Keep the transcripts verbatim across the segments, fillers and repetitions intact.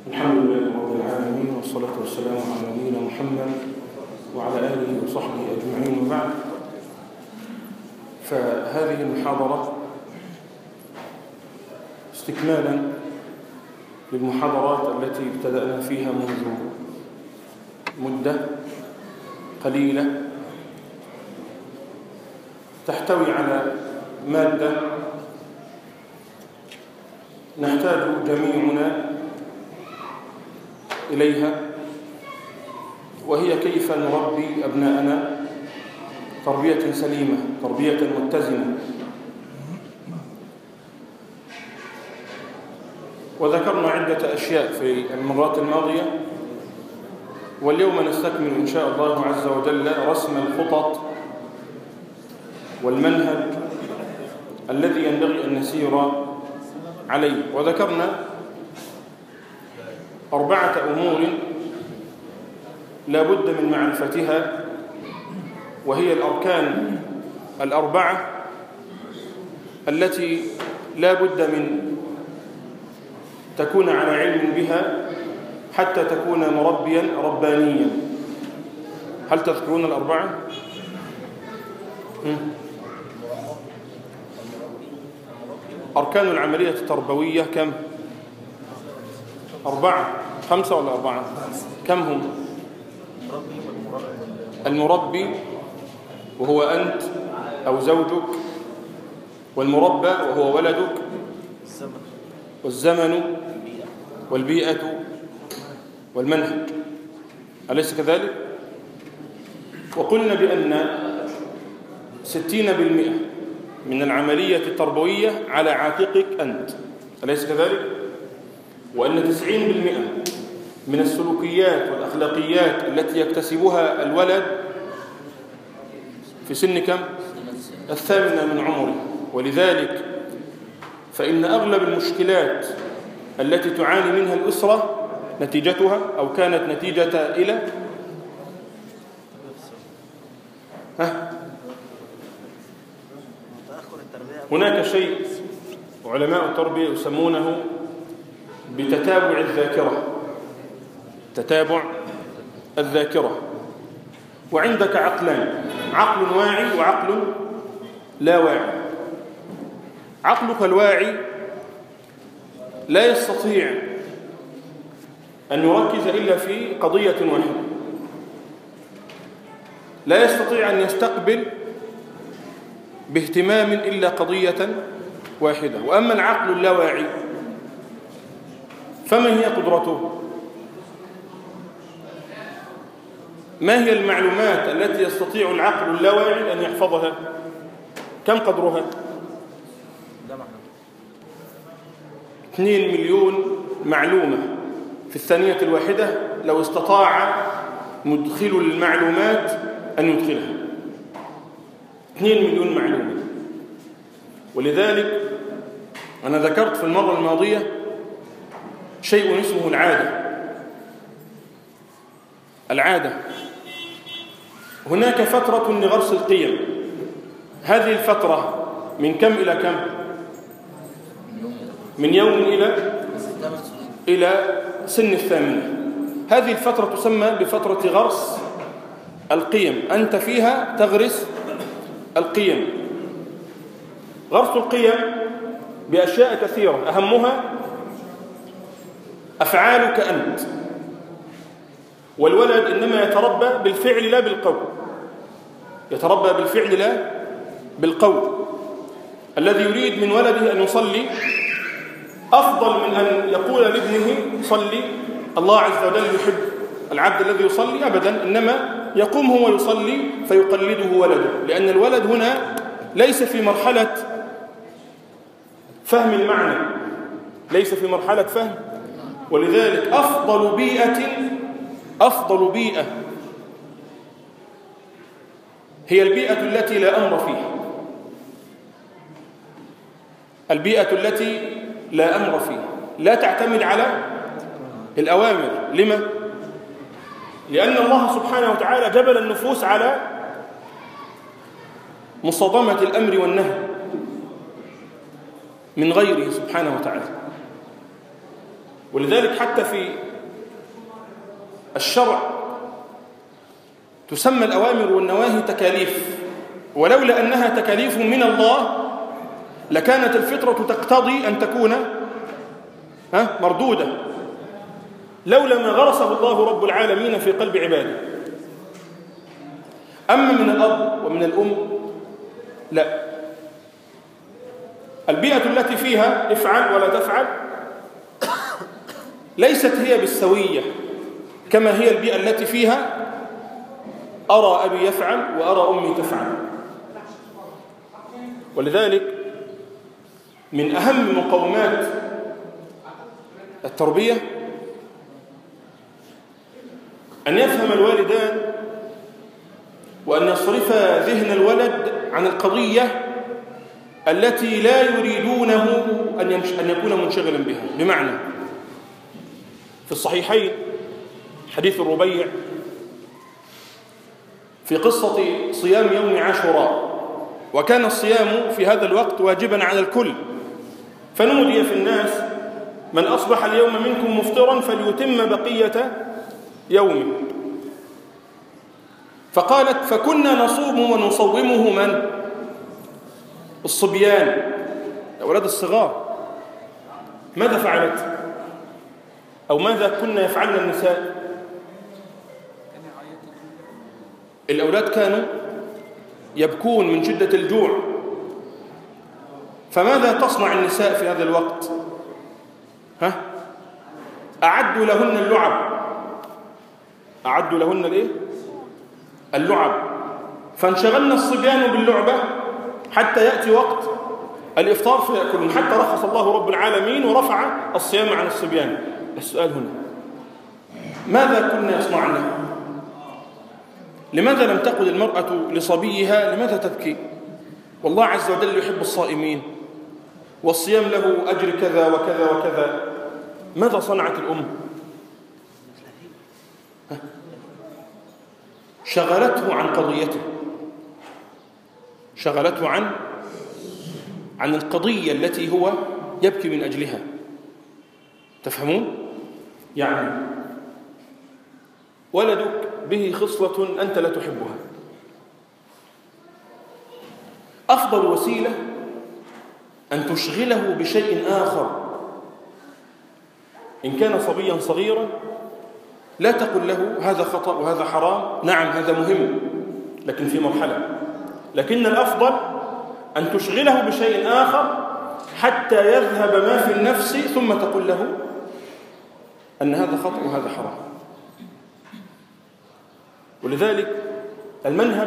الحمد لله رب العالمين، والصلاة والسلام على نبينا محمد وعلى آله وصحبه أجمعين، وبعد. فهذه المحاضرة استكمالا للمحاضرات التي ابتدأنا فيها منذ مدة قليلة، تحتوي على مادة نحتاج جميعنا إليها، وهي كيف نربي أبناءنا تربية سليمة، تربية متزنة. وذكرنا عدة أشياء في المرات الماضية، واليوم نستكمل إن شاء الله عز وجل رسم الخطط والمنهج الذي ينبغي أن نسير عليه. وذكرنا أربعة أمور لا بد من معرفتها، وهي الأركان الأربعة التي لا بد من تكون على علم بها حتى تكون مربيا ربانيا. هل تذكرون الأربعة؟ أركان العملية التربوية كم؟ أربعة. خمسة ولا أربعة؟ كم هم؟ المربي وهو أنت أو زوجك، والمربى وهو ولدك، والزمن والبيئة والمنهج، أليس كذلك؟ وقلنا بأن ستين بالمئة من العملية التربوية على عاتقك أنت، أليس كذلك؟ وأن تسعين بالمئة من السلوكيات والأخلاقيات التي يكتسبها الولد في سن كم؟ الثامنة من عمره. ولذلك فإن أغلب المشكلات التي تعاني منها الأسرة نتيجتها أو كانت نتيجة إلى ها؟ هناك شيء علماء التربية يسمونه بتتابع الذاكرة، تتابع الذاكرة. وعندك عقلان، عقل واعي وعقل لا واعي. عقلك الواعي لا يستطيع أن يركز إلا في قضية واحدة، لا يستطيع أن يستقبل باهتمام إلا قضية واحدة. وأما العقل اللاواعي فما هي قدرته؟ ما هي المعلومات التي يستطيع العقل اللاواعي أن يحفظها؟ كم قدرها؟ اثنين مليون معلومة في الثانية الواحدة لو استطاع مدخل المعلومات أن يدخلها. اثنين مليون معلومة. ولذلك أنا ذكرت في المرة الماضية شيء اسمه العادة. العادة هناك فترة لغرس القيم. هذه الفترة من كم إلى كم؟ من يوم إلى إلى سن الثامنة. هذه الفترة تسمى بفترة غرس القيم. أنت فيها تغرس القيم. غرس القيم بأشياء كثيرة، أهمها أفعالك أنت. والولد إنما يتربى بالفعل لا بالقول، يتربى بالفعل لا بالقول. الذي يريد من ولده أن يصلي أفضل من أن يقول لابنه صلي، الله عز وجل يحب العبد الذي يصلي، أبدا، إنما يقوم هو يصلي فيقلده ولده، لأن الولد هنا ليس في مرحلة فهم المعنى، ليس في مرحلة فهم. ولذلك أفضل بيئة أفضل بيئة هي البيئة التي لا أمر فيها، البيئة التي لا أمر فيها، لا تعتمد على الأوامر. لما؟ لأن الله سبحانه وتعالى جبل النفوس على مصادمة الأمر والنهي من غيره سبحانه وتعالى. ولذلك حتى في الشرع تسمى الأوامر والنواهي تكاليف، ولولا أنها تكاليف من الله لكانت الفطرة تقتضي أن تكون مردودة، لولا ما غرسه الله رب العالمين في قلب عباده. أما من الأب ومن الأم لا، البيئة التي فيها افعل ولا تفعل ليست هي بالسوية كما هي البيئة التي فيها أرى أبي يفعل وأرى أمي تفعل. ولذلك من أهم مقومات التربية أن يفهم الوالدان وأن يصرفا ذهن الولد عن القضية التي لا يريدونه أن يكون منشغلا بها. بمعنى في الصحيحين حديث الربيع في قصة صيام يوم عاشوراء، وكان الصيام في هذا الوقت واجبا على الكل، فنودي في الناس من أصبح اليوم منكم مفطرا فليتم بقية يومه. فقالت فكنا نصوم ونصومه من؟ الصبيان، الأولاد الصغار. ماذا فعلت؟ أو ماذا كنا يفعلن النساء؟ الأولاد كانوا يبكون من شدة الجوع، فماذا تصنع النساء في هذا الوقت؟ ها؟ أعدوا لهن اللعب، أعدوا لهن الإيه؟ اللعب، فانشغلنا الصبيان باللعبة حتى يأتي وقت الإفطار فيأكلون، حتى رخص الله رب العالمين ورفع الصيام عن الصبيان. السؤال هنا ماذا كنا يصنعن؟ لماذا لم تقل المرأة لصبيها لماذا تبكي؟ والله عز وجل يحب الصائمين والصيام له أجر كذا وكذا وكذا. ماذا صنعت الأم؟ شغلته عن قضيته، شغلته عن عن القضية التي هو يبكي من أجلها. تفهمون؟ يعني ولدك به خصلة أنت لا تحبها، أفضل وسيلة أن تشغله بشيء آخر. إن كان صبيا صغيرا لا تقل له هذا خطأ وهذا حرام، نعم هذا مهم لكن في مرحلة، لكن الأفضل أن تشغله بشيء آخر حتى يذهب ما في النفس ثم تقول له أن هذا خطأ وهذا حرام. ولذلك المنهج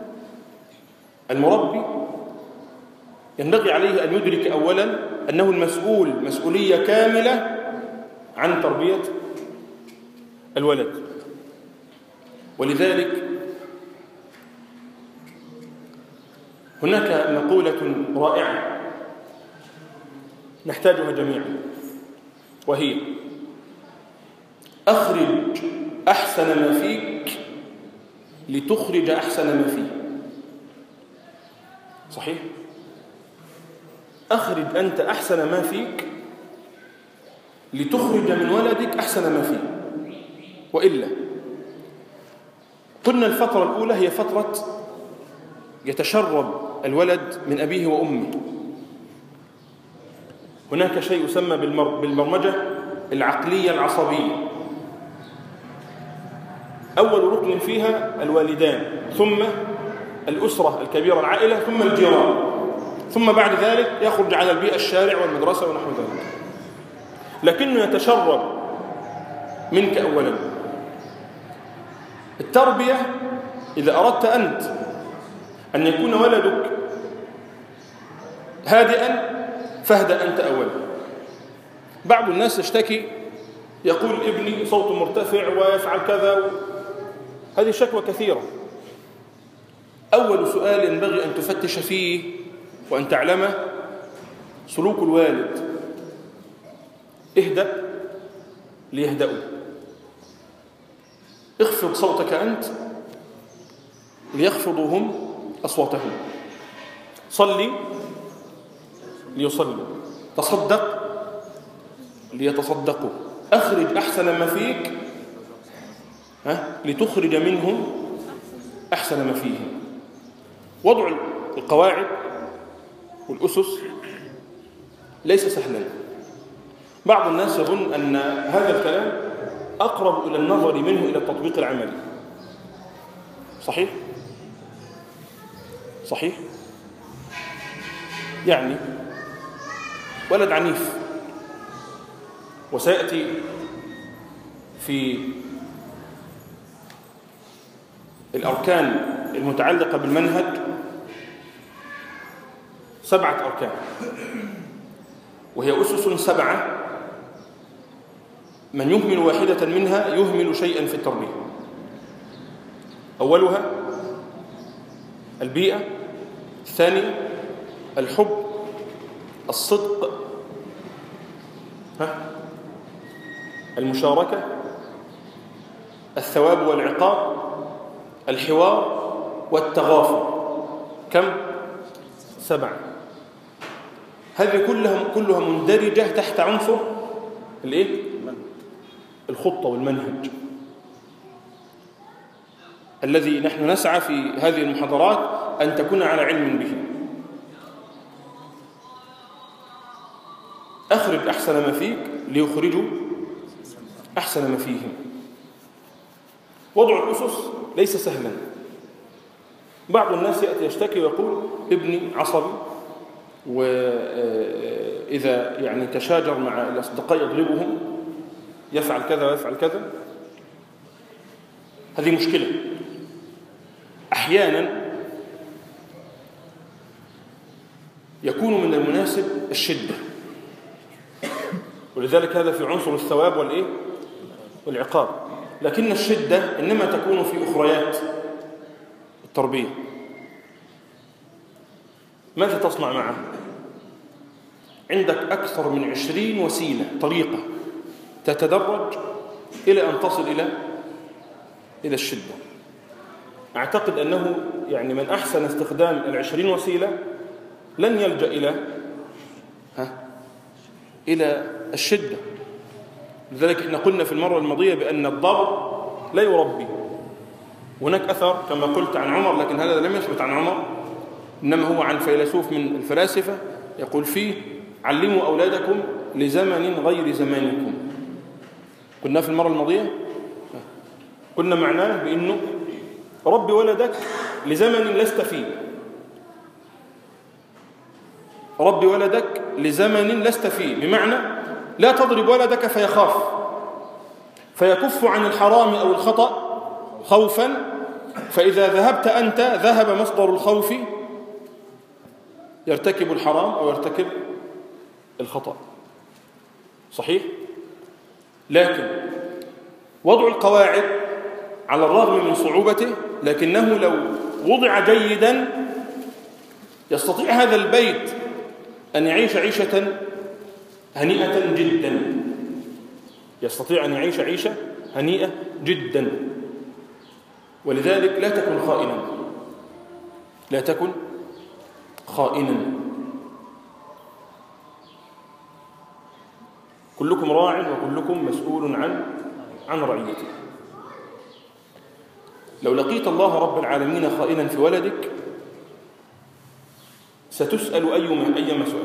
المربي ينبغي عليه أن يدرك أولا أنه المسؤول مسؤولية كاملة عن تربية الولد. ولذلك هناك مقولة رائعة نحتاجها جميعا، وهي أخرج أحسن ما فيك لتخرج أحسن ما فيه. صحيح؟ أخرج أنت أحسن ما فيك لتخرج من ولدك أحسن ما فيه، وإلا قلنا الفترة الأولى هي فترة يتشرب الولد من أبيه وأمه. هناك شيء يسمى بالبرمجة العقلية العصبية، أول ركن فيها الوالدان، ثم الأسرة الكبيرة العائلة، ثم الجيران، ثم بعد ذلك يخرج على البيئة الشارع والمدرسة ونحو ذلك. لكنه يتشرب منك أولا. التربية إذا أردت أنت أن يكون ولدك هادئا فاهدأ أنت أولا. بعض الناس يشتكي يقول ابني صوته مرتفع ويفعل كذا، هذه شكوى كثيرة. أول سؤال ينبغي أن تفتش فيه وأن تعلمه سلوك الوالد. اهدأ ليهدأوا، اخفض صوتك أنت ليخفضوا هم أصواتهم، صلي ليصلوا، تصدق ليتصدقوا. أخرج أحسن ما فيك ها لتخرج منهم أحسن ما فيهم. وضع القواعد والأسس ليس سهلا. بعض الناس يظن أن هذا الكلام أقرب إلى النظر منه إلى التطبيق العملي. صحيح؟ صحيح؟ يعني ولد عنيف، وسيأتي في الأركان المتعلقة بالمنهج سبعة أركان، وهي أسس سبعة، من يهمل واحدة منها يهمل شيئا في التربية. أولها البيئة، الثانية الحب، الصدق، ها المشاركة، الثواب والعقاب، الحوار، والتغافر. كم؟ سبعة. هذه كلها كلها مندرجة تحت عنصر الايه؟ الخطة والمنهج الذي نحن نسعى في هذه المحاضرات أن تكون على علم به. أخرج أحسن ما فيك ليخرجوا أحسن ما فيهم. وضع الأسس ليس سهلا. بعض الناس يأتي يشتكي ويقول ابني عصبي، وإذا يعني تشاجر مع الأصدقاء يضربهم، يفعل كذا ويفعل كذا. هذه مشكلة. أحيانا يكون من المناسب الشدة، ولذلك هذا في عنصر الثواب والإيه؟ والعقاب. لكن الشدة إنما تكون في أخريات التربية. ماذا تصنع معه؟ عندك أكثر من عشرين وسيلة، طريقة تتدرج إلى أن تصل إلى إلى الشدة. أعتقد أنه يعني من أحسن استخدام العشرين وسيلة لن يلجأ إلى ها إلى الشدة. لذلك احنا قلنا في المرة الماضية بأن الضرب لا يربي. هناك أثر كما قلت عن عمر، لكن هذا لم يثبت عن عمر، إنما هو عن فيلسوف من الفلاسفة يقول فيه: علموا أولادكم لزمن غير زمانكم. قلنا في المرة الماضية، قلنا معناه بأنه ربي ولدك لزمن لست فيه، ربي ولدك لزمن لست فيه، بمعنى لا تضرب ولدك فيخاف فيكف عن الحرام أو الخطأ خوفا، فإذا ذهبت أنت ذهب مصدر الخوف، يرتكب الحرام أو يرتكب الخطأ. صحيح؟ لكن وضع القواعد على الرغم من صعوبته، لكنه لو وضع جيدا يستطيع هذا البيت أن يعيش عيشة هنيئة جدا. يستطيع أن يعيش عيشة هنيئة جدا. ولذلك لا تكن خائنا، لا تكن خائنا. كلكم راع وكلكم مسؤول عن عن رعيته. لو لقيت الله رب العالمين خائنا في ولدك ستسأل أيما أيما سؤال.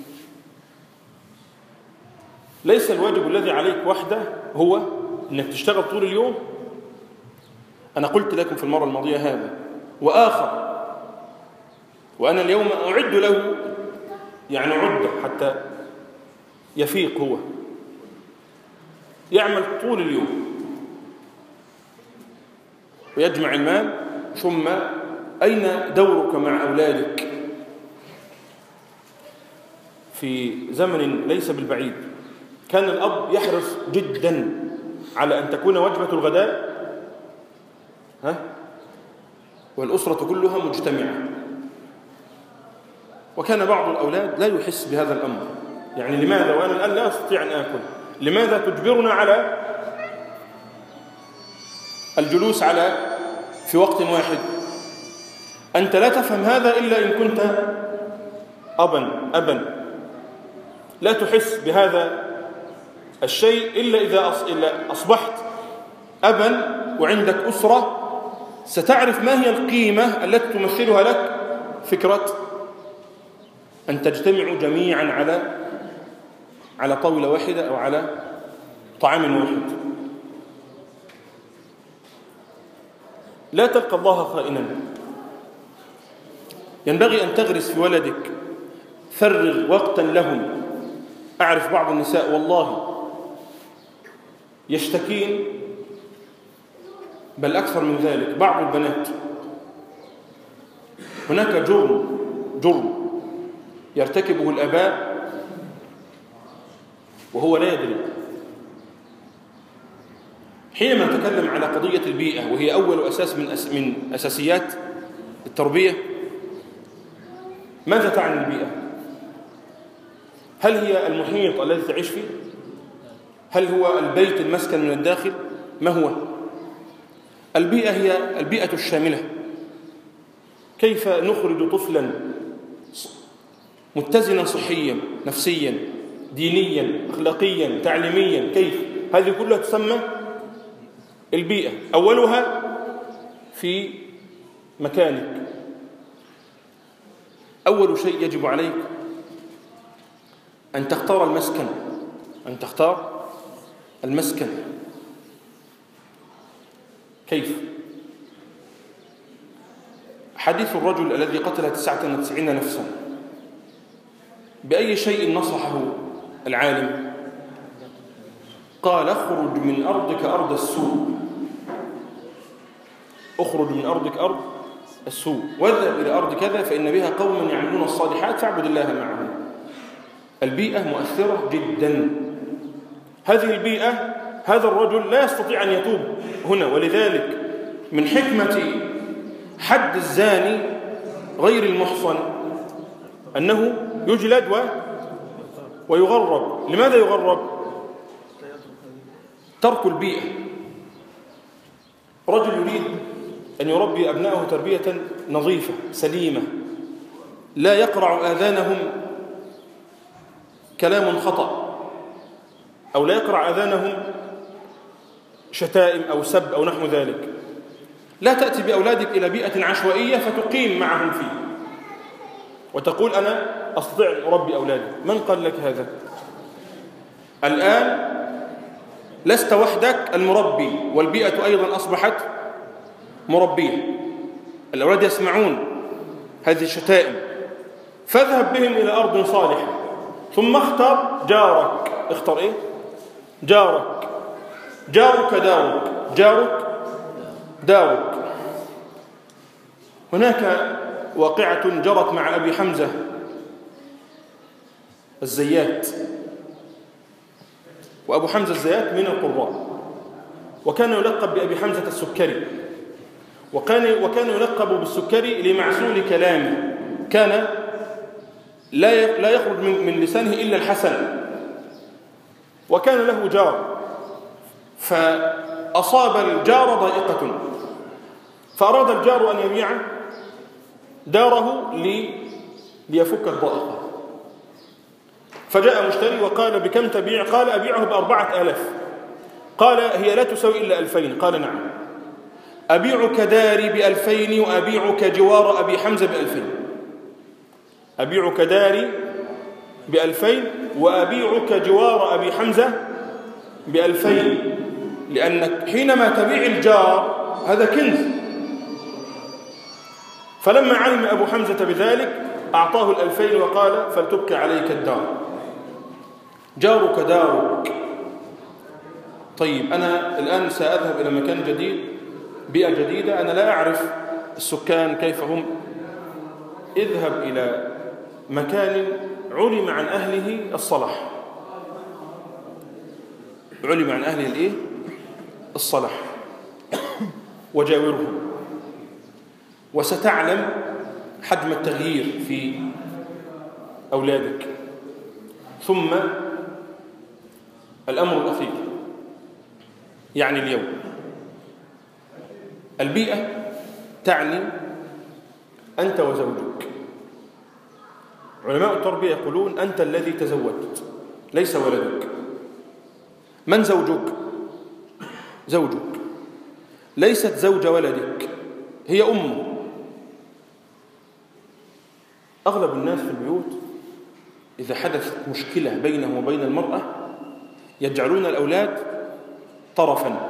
ليس الواجب الذي عليك وحده هو أنك تشتغل طول اليوم. أنا قلت لكم في المرة الماضية هذا وآخر، وأنا اليوم أعد له يعني عدة حتى يفيق. هو يعمل طول اليوم ويجمع المال، ثم أين دورك مع أولادك؟ في زمن ليس بالبعيد كان الأب يحرص جدا على أن تكون وجبة الغداء ها والأسرة كلها مجتمعة، وكان بعض الأولاد لا يحس بهذا الأمر. يعني لماذا وأنا الآن لا أستطيع أن آكل؟ لماذا تجبرنا على الجلوس على في وقت واحد؟ أنت لا تفهم هذا إلا إن كنت أبا أبا لا تحس بهذا الشيء إلا إذا أصبحت أبا وعندك أسرة ستعرف ما هي القيمة التي تمثلها لك فكرة أن تجتمعوا جميعا على على طاولة واحدة أو على طعام واحد. لا تلقى الله خائنا. ينبغي أن تغرس في ولدك، فرغ وقتا لهم. أعرف بعض النساء والله يشتكين، بل أكثر من ذلك بعض البنات، هناك جرم جرم يرتكبه الآباء وهو لا يدري. حينما نتكلم على قضية البيئة وهي أول أساس من أس من أساسيات التربية، ماذا تعني البيئة؟ هل هي المحيط الذي تعيش فيه؟ هل هو البيت المسكن من الداخل؟ ما هو؟ البيئة هي البيئة الشاملة. كيف نخرج طفلا متزنا صحيا نفسيا دينيا أخلاقيا تعليميا؟ كيف؟ هذه كلها تسمى البيئة. أولها في مكانك. أول شيء يجب عليك أن تختار المسكن، أن تختار المسكن. كيف؟ حديث الرجل الذي قتل تسعة وتسعين نفسا، بأي شيء نصحه العالم؟ قال: اخرج من أرضك أرض السوء، اخرج من أرضك أرض السوء واذهب إلى أرض كذا فإن بها قوم يعملون الصالحات فاعبد الله معهم. البيئة مؤثرة جدا. هذه البيئة، هذا الرجل لا يستطيع أن يتوب هنا، ولذلك من حكمة حد الزاني غير المحصن أنه يجلد و... ويغرب. لماذا يغرب؟ ترك البيئة. رجل يريد أن يربي أبنائه تربية نظيفة سليمة، لا يقرع آذانهم كلام خطأ، أو لا يقرع آذانهم شتائم أو سب أو نحو ذلك. لا تأتي بأولادك إلى بيئة عشوائية فتقيم معهم فيه وتقول أنا أستطيع أن أربي أولادي. من قال لك هذا؟ الآن لست وحدك المربي، والبيئة أيضا أصبحت مربية. الأولاد يسمعون هذه الشتائم، فاذهب بهم إلى أرض صالحة، ثم اختر جارك. اختر إيه؟ جارك. جارك دارك، جارك دارك. هناك واقعة جرت مع أبي حمزة الزيات، وأبو حمزة الزيات من القراء، وكان يلقب بأبي حمزة السكري، وكان وكان يلقب بالسكري لمعسول كلامه. كان لا لا يخرج من, من لسانه إلا الحسن. وكان له جار، فأصاب الجار ضائقة، فأراد الجار أن يبيع داره لي ليفك الضائقة. فجاء مشتري وقال: بكم تبيع؟ قال: أبيعه بأربعة آلاف. قال: هي لا تساوي إلا ألفين. قال: نعم. أبيعك داري بألفين وأبيعك جوار أبي حمزة بألفين. أبيعك داري بألفين وأبيعك جوار أبي حمزة بألفين، لأنك حينما تبيع الجار هذا كنز. فلما علم أبو حمزة بذلك أعطاه الألفين وقال: فلتبقى عليك الدار، جارك دارك. طيب أنا الآن سأذهب إلى مكان جديد، بيئة جديدة، أنا لا أعرف السكان كيف هم. اذهب إلى مكان علم عن أهله الصلاح، علم عن أهله الإيه؟ الصلاح، وجاورهم، وستعلم حجم التغيير في أولادك. ثم الأمر الأخير، يعني اليوم، البيئة تعني أنت وزوجك. علماء التربية يقولون: أنت الذي تزوجت، ليس ولدك. من زوجك؟ زوجك، ليست زوج ولدك، هي أمه. أغلب الناس في البيوت إذا حدثت مشكلة بينه وبين المرأة يجعلون الأولاد طرفا،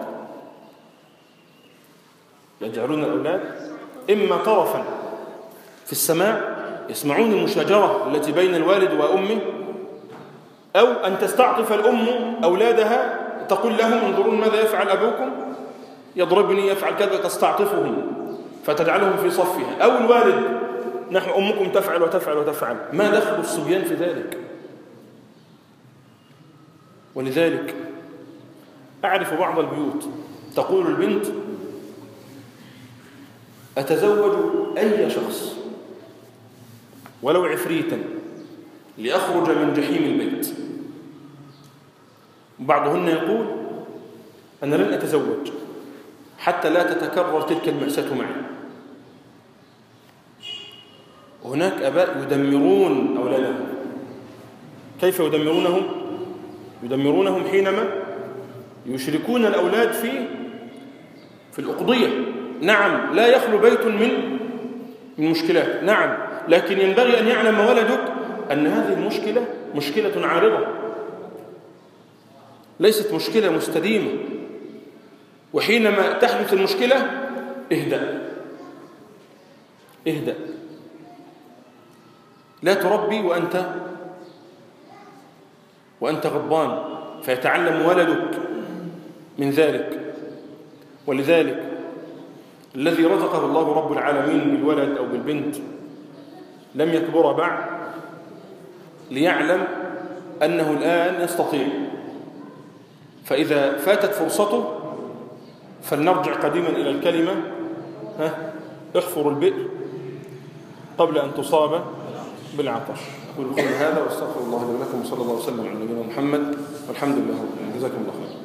يجعلون الأولاد إما طرفا في السماع، يسمعون المشاجرة التي بين الوالد وأمه، أو أن تستعطف الأم أولادها تقول لهم انظرون ماذا يفعل أبوكم، يضربني، يفعل كذا، تستعطفهم فتجعلهم في صفها، أو الوالد نحن أمكم تفعل وتفعل وتفعل. ما دخل الصبيان في ذلك؟ ولذلك أعرف بعض البيوت تقول البنت أتزوج أي شخص ولو عفريتا لأخرج من جحيم البيت. بعضهن يقول أنا لن أتزوج حتى لا تتكرر تلك المأساة معي. هناك آباء يدمرون أولادهم. كيف يدمرونهم؟ يدمرونهم حينما يشركون الأولاد في في الأقضية. نعم لا يخلو بيت من من مشكلات، نعم، لكن ينبغي أن يعلم ولدك أن هذه المشكلة مشكلة عارضة، ليست مشكلة مستديمة. وحينما تحدث المشكلة اهدأ اهدأ، لا تربي وأنت وأنت غضبان، فيتعلم ولدك من ذلك. ولذلك الذي رزقه الله رب العالمين بالولد أو بالبنت لم يكبر بعد ليعلم أنه الآن يستطيع، فإذا فاتت فرصته فلنرجع قديما إلى الكلمة ها احفر البئر قبل أن تصاب بالعطش. أقول قولي هذا واستغفر الله لي ولكم، وصلى الله وسلم على نبينا محمد، والحمد لله رب العالمين. جزاكم الله خيرا.